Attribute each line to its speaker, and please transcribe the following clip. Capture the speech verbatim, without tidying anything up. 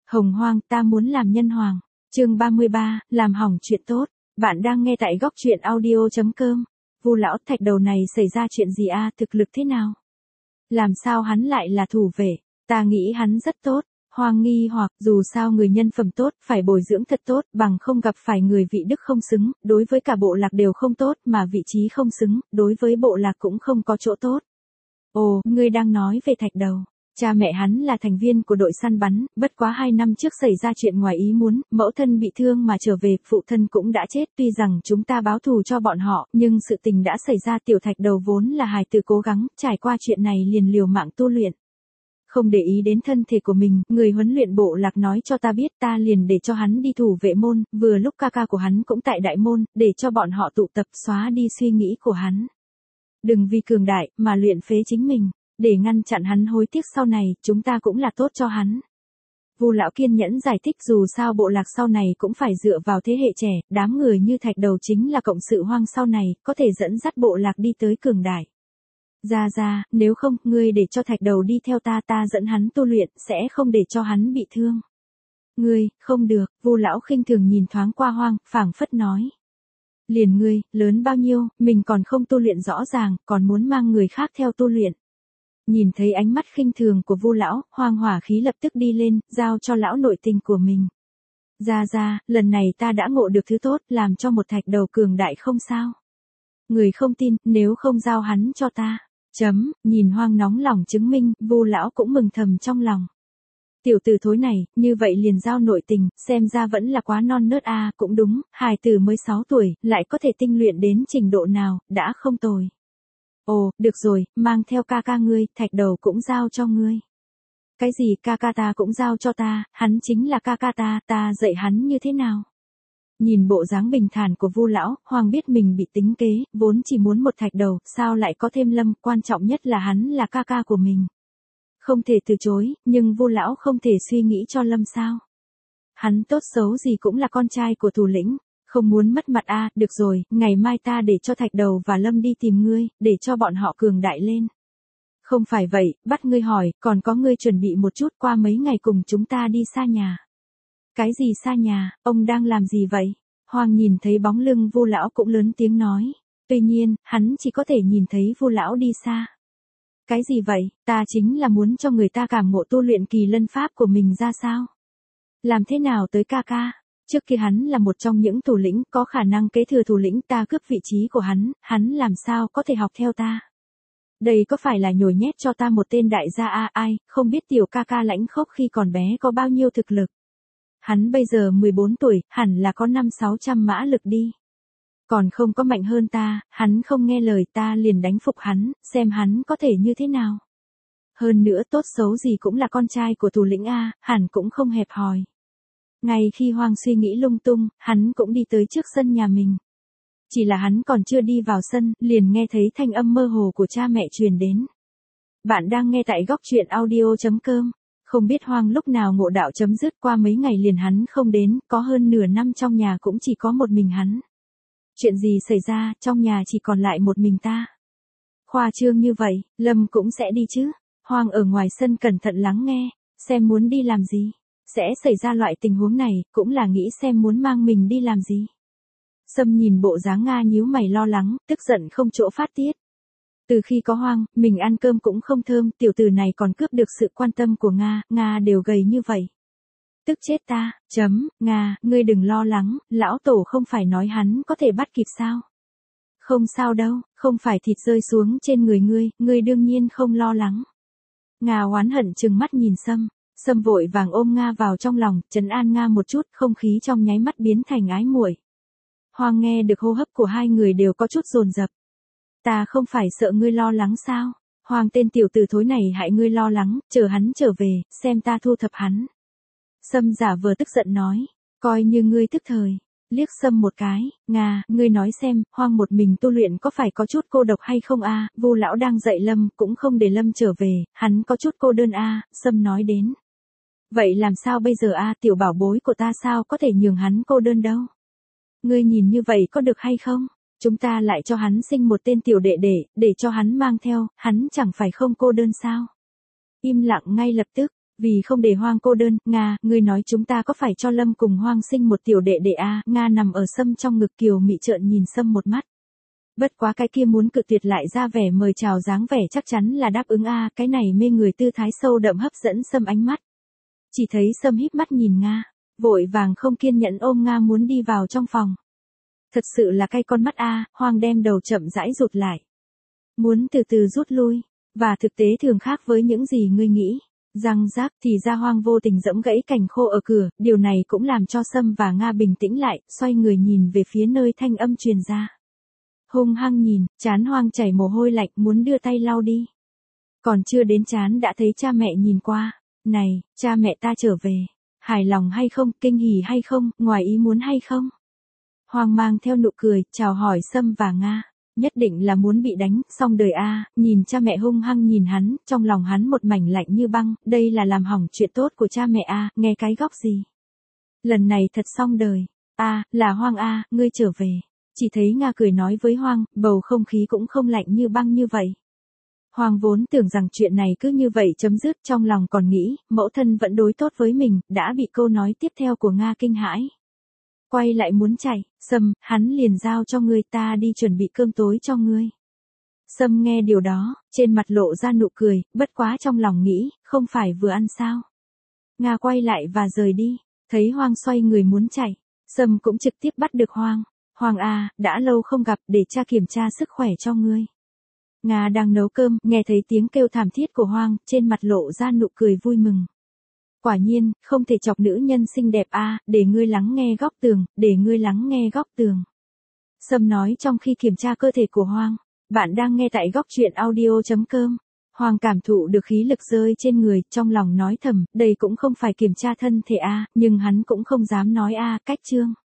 Speaker 1: Hồng hoang, ta muốn làm nhân hoàng. Chương ba mươi ba, làm hỏng chuyện tốt. Bạn đang nghe tại góc truyện audio chấm com. Vu lão thạch đầu này xảy ra chuyện gì a, thực lực thế nào? Làm sao hắn lại là thủ vệ? Ta nghĩ hắn rất tốt. Hoang nghi hoặc, dù sao người nhân phẩm tốt, phải bồi dưỡng thật tốt, bằng không gặp phải người vị đức không xứng, đối với cả bộ lạc đều không tốt, mà vị trí không xứng, đối với bộ lạc cũng không có chỗ tốt. Ồ, ngươi đang nói về thạch đầu. Cha mẹ hắn là thành viên của đội săn bắn, bất quá hai năm trước xảy ra chuyện ngoài ý muốn, mẫu thân bị thương mà trở về, phụ thân cũng đã chết, tuy rằng chúng ta báo thù cho bọn họ, nhưng sự tình đã xảy ra, tiểu thạch đầu vốn là hài tử cố gắng, trải qua chuyện này liền liều mạng tu luyện. Không để ý đến thân thể của mình, người huấn luyện bộ lạc nói cho ta biết, ta liền để cho hắn đi thủ vệ môn, vừa lúc ca ca của hắn cũng tại đại môn, để cho bọn họ tụ tập xóa đi suy nghĩ của hắn. Đừng vì cường đại, mà luyện phế chính mình. Để ngăn chặn hắn hối tiếc sau này, chúng ta cũng là tốt cho hắn. Vu lão kiên nhẫn giải thích, dù sao bộ lạc sau này cũng phải dựa vào thế hệ trẻ, đám người như thạch đầu chính là cộng sự hoang sau này, có thể dẫn dắt bộ lạc đi tới cường đại. Ra ra, nếu không, ngươi để cho thạch đầu đi theo ta, ta dẫn hắn tu luyện, sẽ không để cho hắn bị thương. Ngươi, không được, Vu lão khinh thường nhìn thoáng qua hoang, phảng phất nói. Liền ngươi, lớn bao nhiêu, mình còn không tu luyện rõ ràng, còn muốn mang người khác theo tu luyện. Nhìn thấy ánh mắt khinh thường của Vu lão, hoang hỏa khí lập tức đi lên, giao cho lão nội tình của mình. Ra ra, lần này ta đã ngộ được thứ tốt, làm cho một thạch đầu cường đại không sao. Người không tin, nếu không giao hắn cho ta. Chấm, nhìn hoang nóng lòng chứng minh, Vu lão cũng mừng thầm trong lòng. Tiểu tử thối này, như vậy liền giao nội tình, xem ra vẫn là quá non nớt a, à, cũng đúng, hài tử mới sáu tuổi, lại có thể tinh luyện đến trình độ nào, đã không tồi. Ồ, được rồi, mang theo ca ca ngươi, thạch đầu cũng giao cho ngươi. Cái gì ca ca ta cũng giao cho ta, hắn chính là ca ca ta, ta dạy hắn như thế nào? Nhìn bộ dáng bình thản của Vu lão, Hoàng biết mình bị tính kế, vốn chỉ muốn một thạch đầu, sao lại có thêm Lâm, quan trọng nhất là hắn là ca ca của mình. Không thể từ chối, nhưng Vu lão không thể suy nghĩ cho Lâm sao? Hắn tốt xấu gì cũng là con trai của thủ lĩnh. Không muốn mất mặt a, à, được rồi, ngày mai ta để cho thạch đầu và Lâm đi tìm ngươi, để cho bọn họ cường đại lên. Không phải vậy, bắt ngươi hỏi, còn có ngươi chuẩn bị một chút, qua mấy ngày cùng chúng ta đi xa nhà. Cái gì xa nhà, ông đang làm gì vậy? Hoàng nhìn thấy bóng lưng Vu lão cũng lớn tiếng nói. Tuy nhiên, hắn chỉ có thể nhìn thấy Vu lão đi xa. Cái gì vậy, ta chính là muốn cho người ta cảm ngộ tu luyện kỳ lân pháp của mình ra sao? Làm thế nào tới ca ca? Trước kia hắn là một trong những thủ lĩnh, có khả năng kế thừa thủ lĩnh, ta cướp vị trí của hắn, hắn làm sao có thể học theo ta. Đây có phải là nhồi nhét cho ta một tên đại gia a, ai, không biết tiểu ca ca lãnh khốc khi còn bé có bao nhiêu thực lực. Hắn bây giờ mười bốn tuổi, hẳn là có năm sáu trăm mã lực đi. Còn không có mạnh hơn ta, hắn không nghe lời ta liền đánh phục hắn, xem hắn có thể như thế nào. Hơn nữa tốt xấu gì cũng là con trai của thủ lĩnh a, hẳn cũng không hẹp hòi. Ngay khi Hoang suy nghĩ lung tung, hắn cũng đi tới trước sân nhà mình. Chỉ là hắn còn chưa đi vào sân, liền nghe thấy thanh âm mơ hồ của cha mẹ truyền đến. Bạn đang nghe tại góc truyện audio chấm com. Không biết Hoang lúc nào ngộ đạo chấm dứt, qua mấy ngày liền hắn không đến, có hơn nửa năm trong nhà cũng chỉ có một mình hắn. Chuyện gì xảy ra, trong nhà chỉ còn lại một mình ta. Khoa trương như vậy, Lâm cũng sẽ đi chứ. Hoang ở ngoài sân cẩn thận lắng nghe, xem muốn đi làm gì. Sẽ xảy ra loại tình huống này, cũng là nghĩ xem muốn mang mình đi làm gì. Sâm nhìn bộ dáng Nga nhíu mày lo lắng, tức giận không chỗ phát tiết. Từ khi có Hoang, mình ăn cơm cũng không thơm, tiểu tử này còn cướp được sự quan tâm của Nga, Nga đều gầy như vậy. Tức chết ta, chấm, Nga, ngươi đừng lo lắng, lão tổ không phải nói hắn có thể bắt kịp sao. Không sao đâu, không phải thịt rơi xuống trên người ngươi, ngươi đương nhiên không lo lắng. Nga oán hận trừng mắt nhìn Sâm. Sâm vội vàng ôm Nga vào trong lòng, trấn an Nga một chút, không khí trong nháy mắt biến thành ái muội. Hoang nghe được hô hấp của hai người đều có chút dồn dập. Ta không phải sợ ngươi lo lắng sao? Hoang tên tiểu tử thối này hại ngươi lo lắng, chờ hắn trở về, xem ta thu thập hắn. Sâm giả vờ tức giận nói, coi như ngươi tức thời. Liếc Sâm một cái, Nga, ngươi nói xem, Hoang một mình tu luyện có phải có chút cô độc hay không a? Vu lão đang dạy Lâm, cũng không để Lâm trở về, hắn có chút cô đơn a, Sâm nói đến. Vậy làm sao bây giờ a, tiểu bảo bối của ta sao có thể nhường hắn cô đơn đâu? Ngươi nhìn như vậy có được hay không? Chúng ta lại cho hắn sinh một tên tiểu đệ đệ, để cho hắn mang theo, hắn chẳng phải không cô đơn sao? Im lặng ngay lập tức, Vì không để Hoang cô đơn, Nga, ngươi nói chúng ta có phải cho Lâm cùng Hoang sinh một tiểu đệ đệ a? Nga nằm ở Sâm trong ngực Kiều Mị trợn nhìn Sâm một mắt. Bất quá cái kia muốn cự tuyệt lại ra vẻ mời chào dáng vẻ chắc chắn là đáp ứng a, cái này mê người tư thái sâu đậm hấp dẫn Sâm ánh mắt. Chỉ thấy Sâm híp mắt nhìn Nga, vội vàng không kiên nhẫn ôm Nga muốn đi vào trong phòng. Thật sự là cay con mắt a, Hoang đem đầu chậm rãi rụt lại. Muốn từ từ rút lui, và thực tế thường khác với những gì ngươi nghĩ. Răng rác thì ra Hoang vô tình giẫm gãy cành khô ở cửa, điều này cũng làm cho Sâm và Nga bình tĩnh lại, xoay người nhìn về phía nơi thanh âm truyền ra. Hung hăng nhìn, trán Hoang chảy mồ hôi lạnh muốn đưa tay lau đi. Còn chưa đến trán đã thấy cha mẹ nhìn qua. Này, cha mẹ ta trở về. Hài lòng hay không, kinh hỉ hay không, ngoài ý muốn hay không? Hoang mang theo nụ cười, chào hỏi Sâm và Nga. Nhất định là muốn bị đánh, xong đời a, nhìn cha mẹ hung hăng nhìn hắn, trong lòng hắn một mảnh lạnh như băng, đây là làm hỏng chuyện tốt của cha mẹ a, nghe cái góc gì? Lần này thật xong đời. A, là Hoang a, ngươi trở về. Chỉ thấy Nga cười nói với Hoang, bầu không khí cũng không lạnh như băng như vậy. Hoang vốn tưởng rằng chuyện này cứ như vậy chấm dứt, trong lòng còn nghĩ, mẫu thân vẫn đối tốt với mình, đã bị câu nói tiếp theo của Nga kinh hãi. Quay lại muốn chạy, Sâm, hắn liền giao cho ngươi, ta đi chuẩn bị cơm tối cho ngươi. Sâm nghe điều đó, trên mặt lộ ra nụ cười, bất quá trong lòng nghĩ, không phải vừa ăn sao. Nga quay lại và rời đi, thấy Hoang xoay người muốn chạy, Sâm cũng trực tiếp bắt được Hoang. Hoang a, đã lâu không gặp, để cha kiểm tra sức khỏe cho ngươi. Nga đang nấu cơm, nghe thấy tiếng kêu thảm thiết của Hoang, trên mặt lộ ra nụ cười vui mừng. Quả nhiên, không thể chọc nữ nhân xinh đẹp a, để ngươi lắng nghe góc tường, để ngươi lắng nghe góc tường. Sâm nói trong khi kiểm tra cơ thể của Hoang. Bạn đang nghe tại góc truyện audio chấm com. Hoang cảm thụ được khí lực rơi trên người, trong lòng nói thầm, đây cũng không phải kiểm tra thân thể a, nhưng hắn cũng không dám nói a, cách chương.